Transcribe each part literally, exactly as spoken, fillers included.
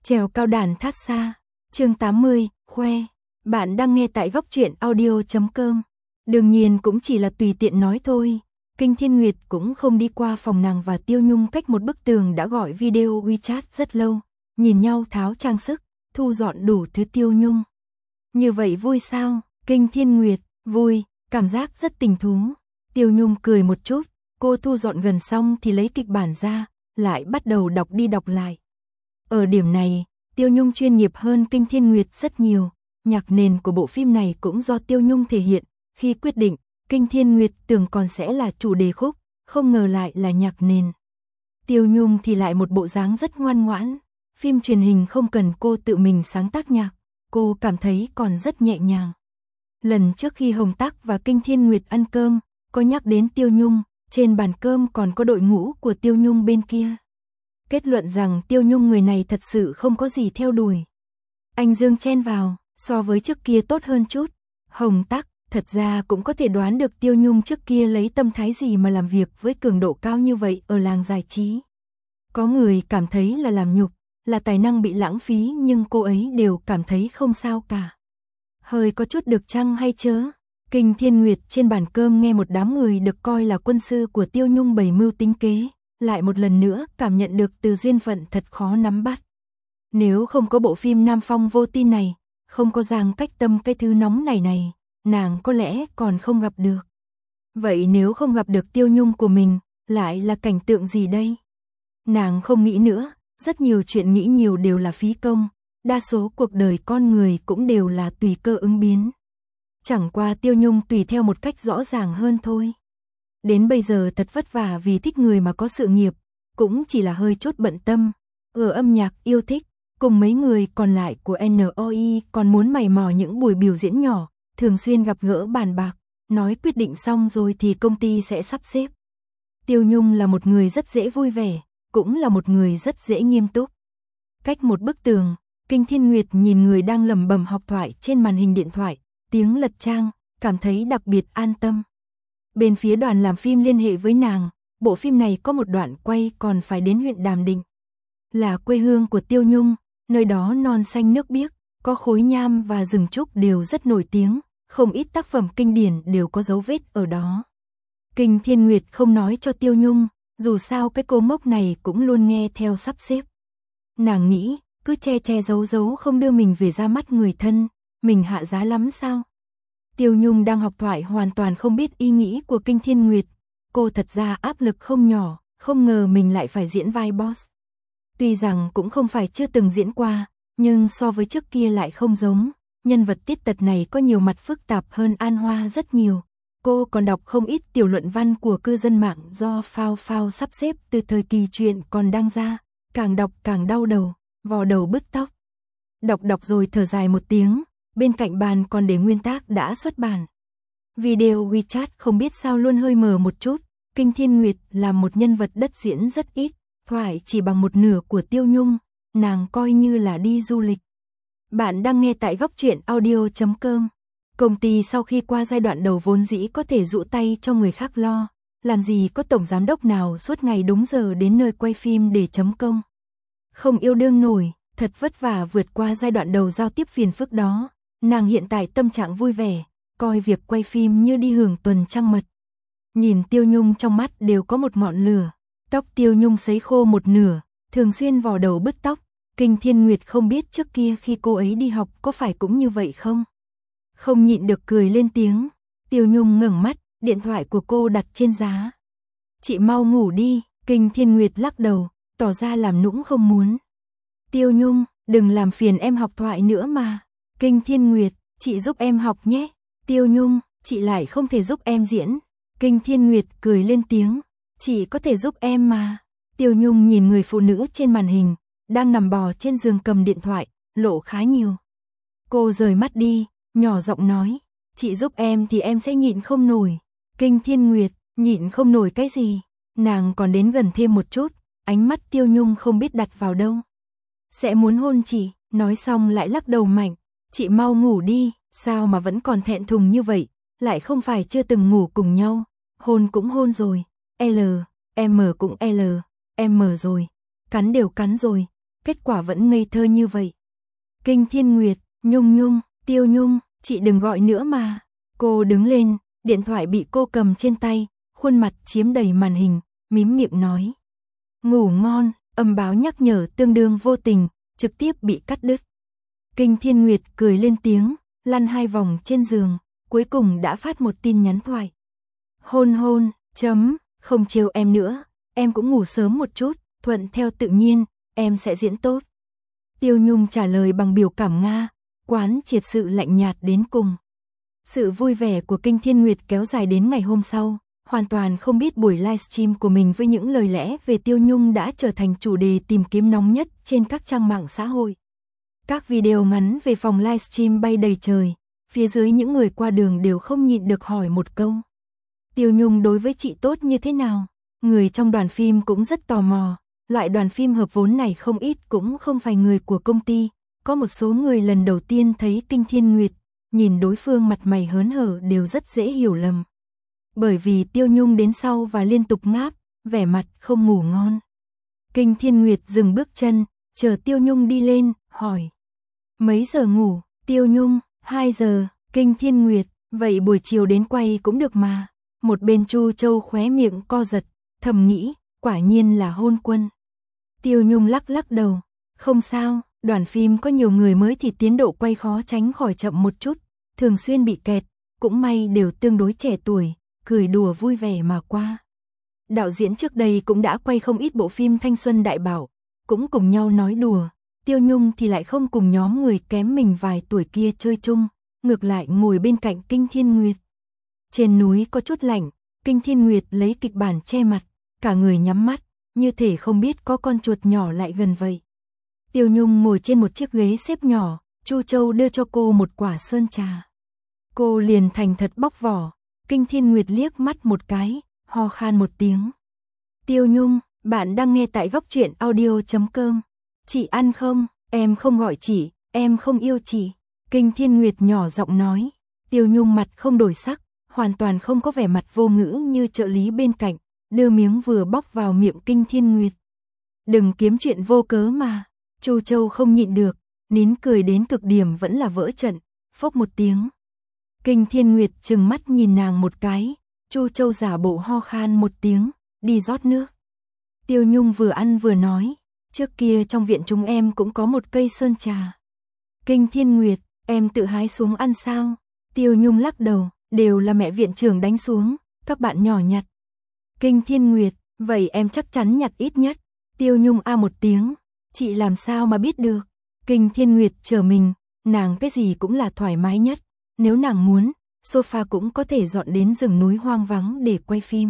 Trèo cao đàn thát xa, chương tám mươi, khoe. Bạn đang nghe tại góc truyện audio chấm com. Đương nhiên cũng chỉ là tùy tiện nói thôi. Kinh Thiên Nguyệt cũng không đi qua phòng nàng và Tiêu Nhung cách một bức tường đã gọi video WeChat rất lâu. Nhìn nhau tháo trang sức, thu dọn đủ thứ. Tiêu Nhung: như vậy vui sao? Kinh Thiên Nguyệt: vui, cảm giác rất tình thú. Tiêu Nhung cười một chút, cô thu dọn gần xong thì lấy kịch bản ra, lại bắt đầu đọc đi đọc lại. Ở điểm này, Tiêu Nhung chuyên nghiệp hơn Kinh Thiên Nguyệt rất nhiều. Nhạc nền của bộ phim này cũng do Tiêu Nhung thể hiện. Khi quyết định, Kinh Thiên Nguyệt tưởng còn sẽ là chủ đề khúc, không ngờ lại là nhạc nền. Tiêu Nhung thì lại một bộ dáng rất ngoan ngoãn. Phim truyền hình không cần cô tự mình sáng tác nhạc, cô cảm thấy còn rất nhẹ nhàng. Lần trước khi Hồng Tác và Kinh Thiên Nguyệt ăn cơm, có nhắc đến Tiêu Nhung, trên bàn cơm còn có đội ngũ của Tiêu Nhung bên kia. Kết luận rằng Tiêu Nhung người này thật sự không có gì theo đuổi. Anh Dương chen vào, so với trước kia tốt hơn chút. Hồng Tác thật ra cũng có thể đoán được Tiêu Nhung trước kia lấy tâm thái gì mà làm việc với cường độ cao như vậy ở làng giải trí. Có người cảm thấy là làm nhục, là tài năng bị lãng phí, nhưng cô ấy đều cảm thấy không sao cả. Hơi có chút được chăng hay chớ? Kinh Thiên Nguyệt trên bàn cơm nghe một đám người được coi là quân sư của Tiêu Nhung bày mưu tính kế, lại một lần nữa cảm nhận được từ duyên phận thật khó nắm bắt. Nếu không có bộ phim Nam Phong Vô Tin này, không có Giang Cách Tâm cái thứ nóng này này, nàng có lẽ còn không gặp được. Vậy nếu không gặp được Tiêu Nhung của mình, lại là cảnh tượng gì đây? Nàng không nghĩ nữa, rất nhiều chuyện nghĩ nhiều đều là phí công, đa số cuộc đời con người cũng đều là tùy cơ ứng biến. Chẳng qua Tiêu Nhung tùy theo một cách rõ ràng hơn thôi. Đến bây giờ thật vất vả vì thích người mà có sự nghiệp, cũng chỉ là hơi chút bận tâm. Ở âm nhạc yêu thích, cùng mấy người còn lại của en o i còn muốn mày mò những buổi biểu diễn nhỏ, thường xuyên gặp gỡ bàn bạc, nói quyết định xong rồi thì công ty sẽ sắp xếp. Tiêu Nhung là một người rất dễ vui vẻ, cũng là một người rất dễ nghiêm túc. Cách một bức tường, Kinh Thiên Nguyệt nhìn người đang lẩm bẩm học thoại trên màn hình điện thoại, tiếng lật trang, cảm thấy đặc biệt an tâm. Bên phía đoàn làm phim liên hệ với nàng, bộ phim này có một đoạn quay còn phải đến huyện Đàm Định. Là quê hương của Tiêu Nhung, nơi đó non xanh nước biếc, có khối nham và rừng trúc đều rất nổi tiếng, không ít tác phẩm kinh điển đều có dấu vết ở đó. Kinh Thiên Nguyệt không nói cho Tiêu Nhung, dù sao cái cô mốc này cũng luôn nghe theo sắp xếp. Nàng nghĩ, cứ che che giấu giấu không đưa mình về ra mắt người thân, mình hạ giá lắm sao? Tiêu Nhung đang học thoại hoàn toàn không biết ý nghĩ của Kinh Thiên Nguyệt, cô thật ra áp lực không nhỏ, không ngờ mình lại phải diễn vai boss. Tuy rằng cũng không phải chưa từng diễn qua, nhưng so với trước kia lại không giống, nhân vật Tiết Tật này có nhiều mặt phức tạp hơn An Hoa rất nhiều. Cô còn đọc không ít tiểu luận văn của cư dân mạng do Phao Phao sắp xếp từ thời kỳ truyện còn đang ra, càng đọc càng đau đầu, vò đầu bứt tóc. Đọc đọc rồi thở dài một tiếng, bên cạnh bàn còn để nguyên tác đã xuất bản. Video WeChat không biết sao luôn hơi mờ một chút, Kinh Thiên Nguyệt là một nhân vật đất diễn rất ít, thoại chỉ bằng một nửa của Tiêu Nhung, nàng coi như là đi du lịch. Bạn đang nghe tại góc truyện audio chấm com. Công ty sau khi qua giai đoạn đầu vốn dĩ có thể dụ tay cho người khác lo, làm gì có tổng giám đốc nào suốt ngày đúng giờ đến nơi quay phim để chấm công. Không yêu đương nổi, thật vất vả vượt qua giai đoạn đầu giao tiếp phiền phức đó, nàng hiện tại tâm trạng vui vẻ, coi việc quay phim như đi hưởng tuần trăng mật. Nhìn Tiêu Nhung trong mắt đều có một ngọn lửa, tóc Tiêu Nhung sấy khô một nửa, thường xuyên vò đầu bứt tóc, Kinh Thiên Nguyệt không biết trước kia khi cô ấy đi học có phải cũng như vậy không? Không nhịn được cười lên tiếng. Tiêu Nhung ngẩng mắt, điện thoại của cô đặt trên giá. Chị mau ngủ đi, Kinh Thiên Nguyệt lắc đầu, tỏ ra làm nũng không muốn. Tiêu Nhung, đừng làm phiền em học thoại nữa mà. Kinh Thiên Nguyệt, chị giúp em học nhé. Tiêu Nhung, chị lại không thể giúp em diễn. Kinh Thiên Nguyệt cười lên tiếng, chị có thể giúp em mà. Tiêu Nhung nhìn người phụ nữ trên màn hình, đang nằm bò trên giường cầm điện thoại, lộ khá nhiều. Cô rời mắt đi, nhỏ giọng nói, chị giúp em thì em sẽ nhịn không nổi. Kinh Thiên Nguyệt, nhịn không nổi cái gì? Nàng còn đến gần thêm một chút, ánh mắt Tiêu Nhung không biết đặt vào đâu. Sẽ muốn hôn chị, nói xong lại lắc đầu mạnh, chị mau ngủ đi, sao mà vẫn còn thẹn thùng như vậy, lại không phải chưa từng ngủ cùng nhau, hôn cũng hôn rồi, L, M cũng L, M rồi, cắn đều cắn rồi, kết quả vẫn ngây thơ như vậy. Kinh Thiên Nguyệt, Nhung Nhung, Tiêu Nhung, chị đừng gọi nữa mà. Cô đứng lên, điện thoại bị cô cầm trên tay, khuôn mặt chiếm đầy màn hình, mím miệng nói. Ngủ ngon, âm báo nhắc nhở tương đương vô tình, trực tiếp bị cắt đứt. Kinh Thiên Nguyệt cười lên tiếng, lăn hai vòng trên giường, cuối cùng đã phát một tin nhắn thoại. Hôn hôn, chấm, không trêu em nữa, em cũng ngủ sớm một chút, thuận theo tự nhiên, em sẽ diễn tốt. Tiêu Nhung trả lời bằng biểu cảm Nga, quán triệt sự lạnh nhạt đến cùng. Sự vui vẻ của Kinh Thiên Nguyệt kéo dài đến ngày hôm sau, hoàn toàn không biết buổi livestream của mình với những lời lẽ về Tiêu Nhung đã trở thành chủ đề tìm kiếm nóng nhất trên các trang mạng xã hội. Các video ngắn về phòng livestream bay đầy trời, phía dưới những người qua đường đều không nhịn được hỏi một câu. Tiêu Nhung đối với chị tốt như thế nào? Người trong đoàn phim cũng rất tò mò, loại đoàn phim hợp vốn này không ít cũng không phải người của công ty, có một số người lần đầu tiên thấy Kinh Thiên Nguyệt, nhìn đối phương mặt mày hớn hở đều rất dễ hiểu lầm. Bởi vì Tiêu Nhung đến sau và liên tục ngáp, vẻ mặt không ngủ ngon. Kinh Thiên Nguyệt dừng bước chân, chờ Tiêu Nhung đi lên, hỏi. Mấy giờ ngủ? Tiêu Nhung, hai giờ. Kinh Thiên Nguyệt, vậy buổi chiều đến quay cũng được mà. Một bên Chu Châu khóe miệng co giật, thầm nghĩ, quả nhiên là hôn quân. Tiêu Nhung lắc lắc đầu, không sao, đoàn phim có nhiều người mới thì tiến độ quay khó tránh khỏi chậm một chút, thường xuyên bị kẹt, cũng may đều tương đối trẻ tuổi, cười đùa vui vẻ mà qua. Đạo diễn trước đây cũng đã quay không ít bộ phim thanh xuân đại bảo, cũng cùng nhau nói đùa, Tiêu Nhung thì lại không cùng nhóm người kém mình vài tuổi kia chơi chung, ngược lại ngồi bên cạnh Kinh Thiên Nguyệt. Trên núi có chút lạnh, Kinh Thiên Nguyệt lấy kịch bản che mặt, cả người nhắm mắt, như thể không biết có con chuột nhỏ lại gần vậy. Tiêu Nhung ngồi trên một chiếc ghế xếp nhỏ, Chu Châu đưa cho cô một quả sơn trà. Cô liền thành thật bóc vỏ, Kinh Thiên Nguyệt liếc mắt một cái, ho khan một tiếng. Tiêu Nhung, bạn đang nghe tại góc truyện audio chấm com. Chị ăn không? Em không gọi chị, em không yêu chị. Kinh Thiên Nguyệt nhỏ giọng nói. Tiêu Nhung mặt không đổi sắc, hoàn toàn không có vẻ mặt vô ngữ như trợ lý bên cạnh, đưa miếng vừa bóc vào miệng Kinh Thiên Nguyệt. Đừng kiếm chuyện vô cớ mà. Chu Châu không nhịn được, nín cười đến cực điểm vẫn là vỡ trận, phốc một tiếng. Kinh Thiên Nguyệt trừng mắt nhìn nàng một cái, Chu Châu giả bộ ho khan một tiếng, đi rót nước. Tiêu Nhung vừa ăn vừa nói, trước kia trong viện chúng em cũng có một cây sơn trà. Kinh Thiên Nguyệt, em tự hái xuống ăn sao? Tiêu Nhung lắc đầu, đều là mẹ viện trưởng đánh xuống, các bạn nhỏ nhặt. Kinh Thiên Nguyệt, vậy em chắc chắn nhặt ít nhất. Tiêu Nhung a một tiếng, chị làm sao mà biết được? Kinh Thiên Nguyệt chờ mình, nàng cái gì cũng là thoải mái nhất. Nếu nàng muốn, sofa cũng có thể dọn đến rừng núi hoang vắng để quay phim.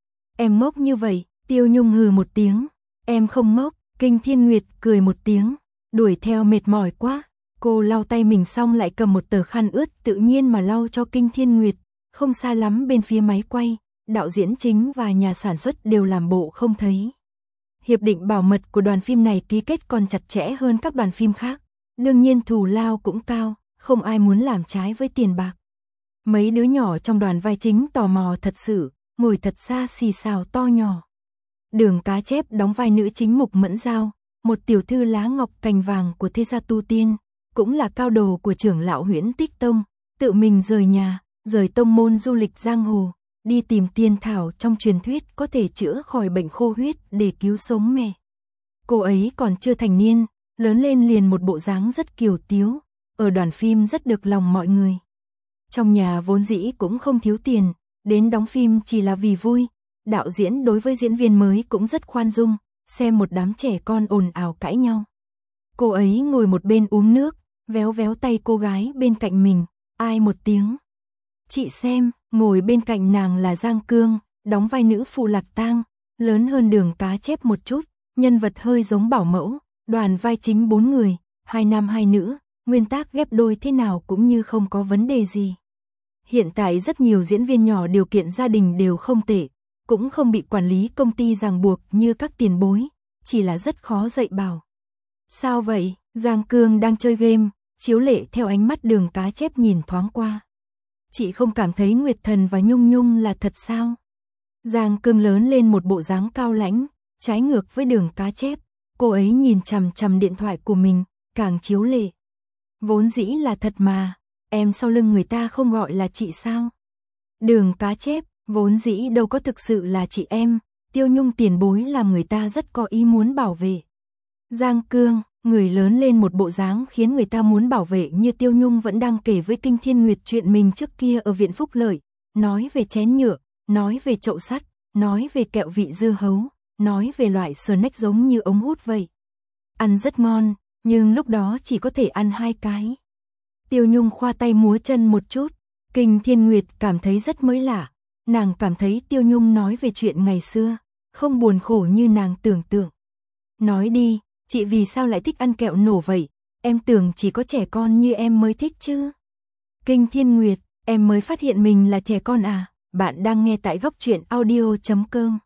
Em ngốc như vậy, Tiêu Nhung hừ một tiếng. Em không ngốc, Kinh Thiên Nguyệt cười một tiếng, đuổi theo mệt mỏi quá. Cô lau tay mình xong lại cầm một tờ khăn ướt tự nhiên mà lau cho Kinh Thiên Nguyệt. Không xa lắm bên phía máy quay, đạo diễn chính và nhà sản xuất đều làm bộ không thấy. Hiệp định bảo mật của đoàn phim này ký kết còn chặt chẽ hơn các đoàn phim khác. Đương nhiên thù lao cũng cao, không ai muốn làm trái với tiền bạc. Mấy đứa nhỏ trong đoàn vai chính tò mò thật sự, ngồi thật xa xì xào to nhỏ. Đường Cá Chép đóng vai nữ chính Mục Mẫn Giao, một tiểu thư lá ngọc cành vàng của thế gia tu tiên, cũng là cao đồ của trưởng lão Huyễn Tích Tông, tự mình rời nhà, rời tông môn du lịch giang hồ, đi tìm tiên thảo trong truyền thuyết có thể chữa khỏi bệnh khô huyết để cứu sống mẹ. Cô ấy còn chưa thành niên, lớn lên liền một bộ dáng rất kiều tiếu, ở đoàn phim rất được lòng mọi người. Trong nhà vốn dĩ cũng không thiếu tiền, đến đóng phim chỉ là vì vui. Đạo diễn đối với diễn viên mới cũng rất khoan dung, xem một đám trẻ con ồn ào cãi nhau. Cô ấy ngồi một bên uống nước, véo véo tay cô gái bên cạnh mình, ai một tiếng. Chị xem, ngồi bên cạnh nàng là Giang Cương, đóng vai nữ phụ Lạc Tang, lớn hơn Đường Cá Chép một chút, nhân vật hơi giống bảo mẫu, đoàn vai chính bốn người, hai nam hai nữ, nguyên tắc ghép đôi thế nào cũng như không có vấn đề gì. Hiện tại rất nhiều diễn viên nhỏ điều kiện gia đình đều không tệ, cũng không bị quản lý công ty ràng buộc như các tiền bối, chỉ là rất khó dạy bảo. Sao vậy? Giang Cương đang chơi game, chiếu lệ theo ánh mắt Đường Cá Chép nhìn thoáng qua. Chị không cảm thấy Nguyệt Thần và Nhung Nhung là thật sao? Giang Cương lớn lên một bộ dáng cao lãnh, trái ngược với Đường Cá Chép, cô ấy nhìn chằm chằm điện thoại của mình, càng chiếu lệ. Vốn dĩ là thật mà, em sau lưng người ta không gọi là chị sao? Đường Cá Chép, vốn dĩ đâu có thực sự là chị em, Tiêu Nhung tiền bối làm người ta rất có ý muốn bảo vệ. Giang Cương, người lớn lên một bộ dáng khiến người ta muốn bảo vệ như Tiêu Nhung vẫn đang kể với Kinh Thiên Nguyệt chuyện mình trước kia ở viện Phúc Lợi, nói về chén nhựa, nói về chậu sắt, nói về kẹo vị dưa hấu, nói về loại snack giống như ống hút vậy. Ăn rất ngon, nhưng lúc đó chỉ có thể ăn hai cái. Tiêu Nhung khoa tay múa chân một chút, Kinh Thiên Nguyệt cảm thấy rất mới lạ, nàng cảm thấy Tiêu Nhung nói về chuyện ngày xưa, không buồn khổ như nàng tưởng tượng. Nói đi, chị vì sao lại thích ăn kẹo nổ vậy, em tưởng chỉ có trẻ con như em mới thích chứ. Kinh Thiên Nguyệt, em mới phát hiện mình là trẻ con à, bạn đang nghe tại góc truyện audio chấm com.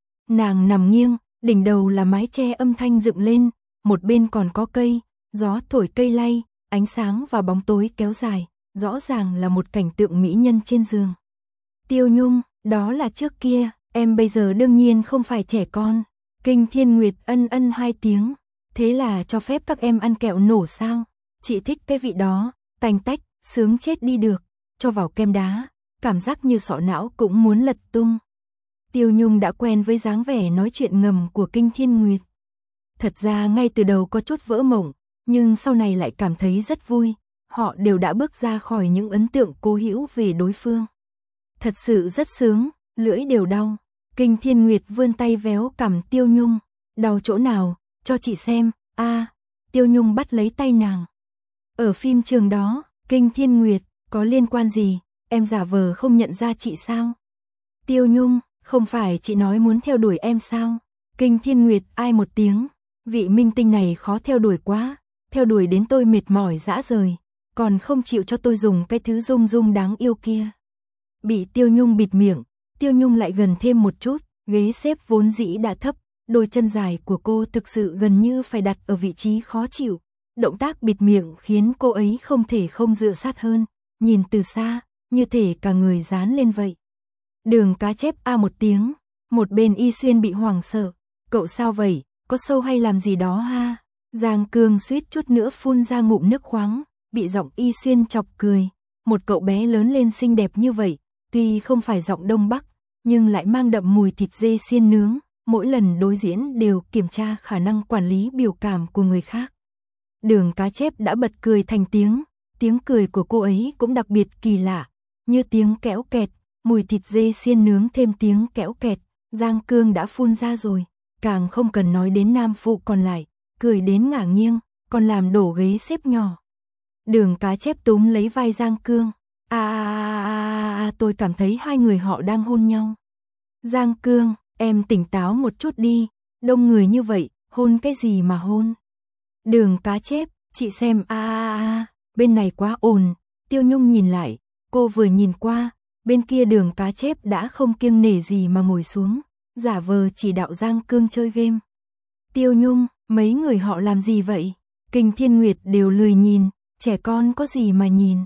Nàng nằm nghiêng, đỉnh đầu là mái che âm thanh dựng lên, một bên còn có cây, gió thổi cây lay, ánh sáng và bóng tối kéo dài, rõ ràng là một cảnh tượng mỹ nhân trên giường. Tiêu Nhung, đó là trước kia, em bây giờ đương nhiên không phải trẻ con. Kinh Thiên Nguyệt ân ân hai tiếng, thế là cho phép các em ăn kẹo nổ sao? Chị thích cái vị đó, tanh tách, sướng chết đi được, cho vào kem đá, cảm giác như sọ não cũng muốn lật tung. Tiêu Nhung đã quen với dáng vẻ nói chuyện ngầm của Kinh Thiên Nguyệt. Thật ra ngay từ đầu có chút vỡ mộng, nhưng sau này lại cảm thấy rất vui, họ đều đã bước ra khỏi những ấn tượng cố hữu về đối phương. Thật sự rất sướng, lưỡi đều đau. Kinh Thiên Nguyệt vươn tay véo cằm Tiêu Nhung, đau chỗ nào, cho chị xem, a à, Tiêu Nhung bắt lấy tay nàng. Ở phim trường đó, Kinh Thiên Nguyệt, có liên quan gì, em giả vờ không nhận ra chị sao? Tiêu Nhung, không phải chị nói muốn theo đuổi em sao? Kinh Thiên Nguyệt ai một tiếng, vị minh tinh này khó theo đuổi quá, theo đuổi đến tôi mệt mỏi dã rời, còn không chịu cho tôi dùng cái thứ rung rung đáng yêu kia. Bị Tiêu Nhung bịt miệng, Tiêu Nhung lại gần thêm một chút, ghế xếp vốn dĩ đã thấp, đôi chân dài của cô thực sự gần như phải đặt ở vị trí khó chịu. Động tác bịt miệng khiến cô ấy không thể không dựa sát hơn, nhìn từ xa, như thể cả người dán lên vậy. Đường Cá Chép a một tiếng, một bên Y Xuyên bị hoảng sợ, cậu sao vậy, có sâu hay làm gì đó ha? Giang Cương suýt chút nữa phun ra ngụm nước khoáng, bị giọng Y Xuyên chọc cười, một cậu bé lớn lên xinh đẹp như vậy, tuy không phải giọng Đông Bắc, nhưng lại mang đậm mùi thịt dê xiên nướng, mỗi lần đối diễn đều kiểm tra khả năng quản lý biểu cảm của người khác. Đường Cá Chép đã bật cười thành tiếng, tiếng cười của cô ấy cũng đặc biệt kỳ lạ, như tiếng kéo kẹt, mùi thịt dê xiên nướng thêm tiếng kéo kẹt, Giang Cương đã phun ra rồi, càng không cần nói đến nam phụ còn lại, cười đến ngả nghiêng, còn làm đổ ghế xếp nhỏ. Đường Cá Chép túm lấy vai Giang Cương, a a a a tôi cảm thấy hai người họ đang hôn nhau. Giang Cương, em tỉnh táo một chút đi, đông người như vậy, hôn cái gì mà hôn? Đường Cá Chép, chị xem a a a, bên này quá ồn. Tiêu Nhung nhìn lại, cô vừa nhìn qua, bên kia Đường Cá Chép đã không kiêng nể gì mà ngồi xuống, giả vờ chỉ đạo Giang Cương chơi game. Tiêu Nhung, mấy người họ làm gì vậy? Kinh Thiên Nguyệt đều lười nhìn, trẻ con có gì mà nhìn.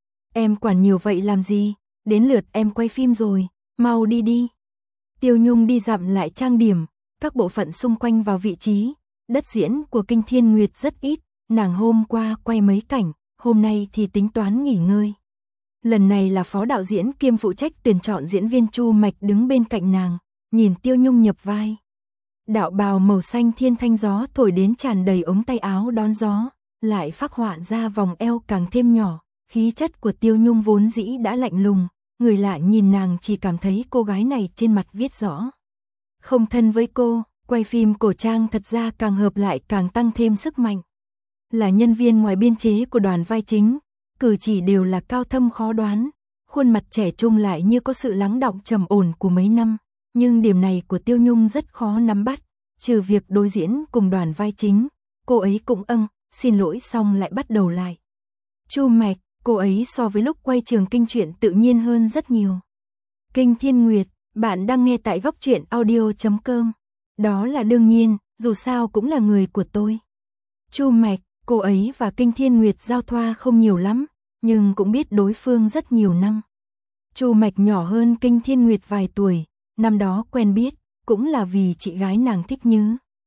Em quản nhiều vậy làm gì, đến lượt em quay phim rồi, mau đi đi. Tiêu Nhung đi dặm lại trang điểm, các bộ phận xung quanh vào vị trí, đất diễn của Kinh Thiên Nguyệt rất ít, nàng hôm qua quay mấy cảnh, hôm nay thì tính toán nghỉ ngơi. Lần này là phó đạo diễn kiêm phụ trách tuyển chọn diễn viên Chu Mạch đứng bên cạnh nàng, nhìn Tiêu Nhung nhập vai. Đạo bào màu xanh thiên thanh gió thổi đến tràn đầy ống tay áo đón gió, lại phác họa ra vòng eo càng thêm nhỏ, khí chất của Tiêu Nhung vốn dĩ đã lạnh lùng, người lạ nhìn nàng chỉ cảm thấy cô gái này trên mặt viết rõ. Không thân với cô, quay phim cổ trang thật ra càng hợp lại càng tăng thêm sức mạnh. Là nhân viên ngoài biên chế của đoàn vai chính, cử chỉ đều là cao thâm khó đoán, khuôn mặt trẻ trung lại như có sự lắng đọng trầm ổn của mấy năm, nhưng điểm này của Tiêu Nhung rất khó nắm bắt, trừ việc đối diễn cùng đoàn vai chính, cô ấy cũng âng, xin lỗi xong lại bắt đầu lại. Chu Mạch, cô ấy so với lúc quay Trường Kinh truyện tự nhiên hơn rất nhiều. Kinh Thiên Nguyệt, bạn đang nghe tại góc truyện audio chấm com. Đó là đương nhiên, dù sao cũng là người của tôi. Chu Mạch, cô ấy và Kinh Thiên Nguyệt giao thoa không nhiều lắm, nhưng cũng biết đối phương rất nhiều năm. Chu Mạch nhỏ hơn Kinh Thiên Nguyệt vài tuổi, năm đó quen biết, cũng là vì chị gái nàng thích Nhứ.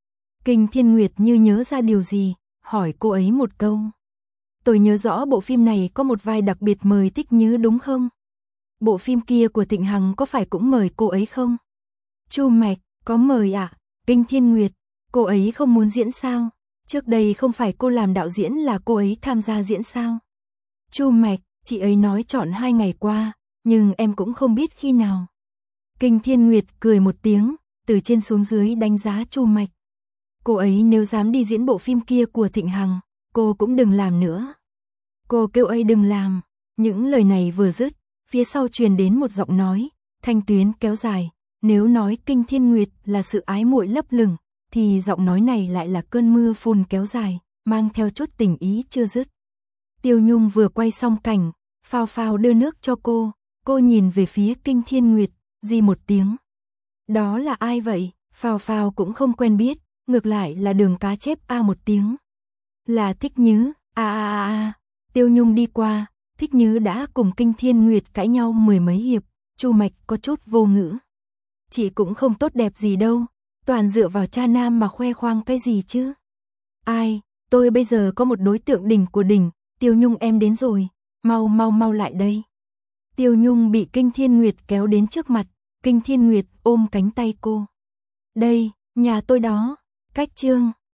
Kinh Thiên Nguyệt như nhớ ra điều gì, hỏi cô ấy một câu. Tôi nhớ rõ bộ phim này có một vai đặc biệt mời Tích Nhứ đúng không? Bộ phim kia của Thịnh Hằng có phải cũng mời cô ấy không? Chu Mạch, có mời ạ. À? Kinh Thiên Nguyệt, cô ấy không muốn diễn sao? Trước đây không phải cô làm đạo diễn là cô ấy tham gia diễn sao? Chu Mạch, chị ấy nói chọn hai ngày qua, nhưng em cũng không biết khi nào. Kinh Thiên Nguyệt cười một tiếng, từ trên xuống dưới đánh giá Chu Mạch. Cô ấy nếu dám đi diễn bộ phim kia của Thịnh Hằng, cô cũng đừng làm nữa. Cô kêu ấy đừng làm. Những lời này vừa dứt, phía sau truyền đến một giọng nói, thanh tuyến kéo dài. Nếu nói Kinh Thiên Nguyệt là sự ái muội lấp lửng, thì giọng nói này lại là cơn mưa phùn kéo dài, mang theo chút tình ý chưa dứt. Tiêu Nhung vừa quay xong cảnh, phao phao đưa nước cho cô, cô nhìn về phía Kinh Thiên Nguyệt, di một tiếng. Đó là ai vậy? Phao phao cũng không quen biết, ngược lại là Đường Cá Chép a một tiếng. Là Thích Nhứ, a a a. Tiêu Nhung đi qua, Thích Nhứ đã cùng Kinh Thiên Nguyệt cãi nhau mười mấy hiệp, Chu Mạch có chút vô ngữ. Chị cũng không tốt đẹp gì đâu, toàn dựa vào cha nam mà khoe khoang cái gì chứ. Ai, tôi bây giờ có một đối tượng đỉnh của đỉnh, Tiêu Nhung em đến rồi, mau mau mau lại đây. Tiêu Nhung bị Kinh Thiên Nguyệt kéo đến trước mặt, Kinh Thiên Nguyệt ôm cánh tay cô. Đây, nhà tôi đó, cách chương.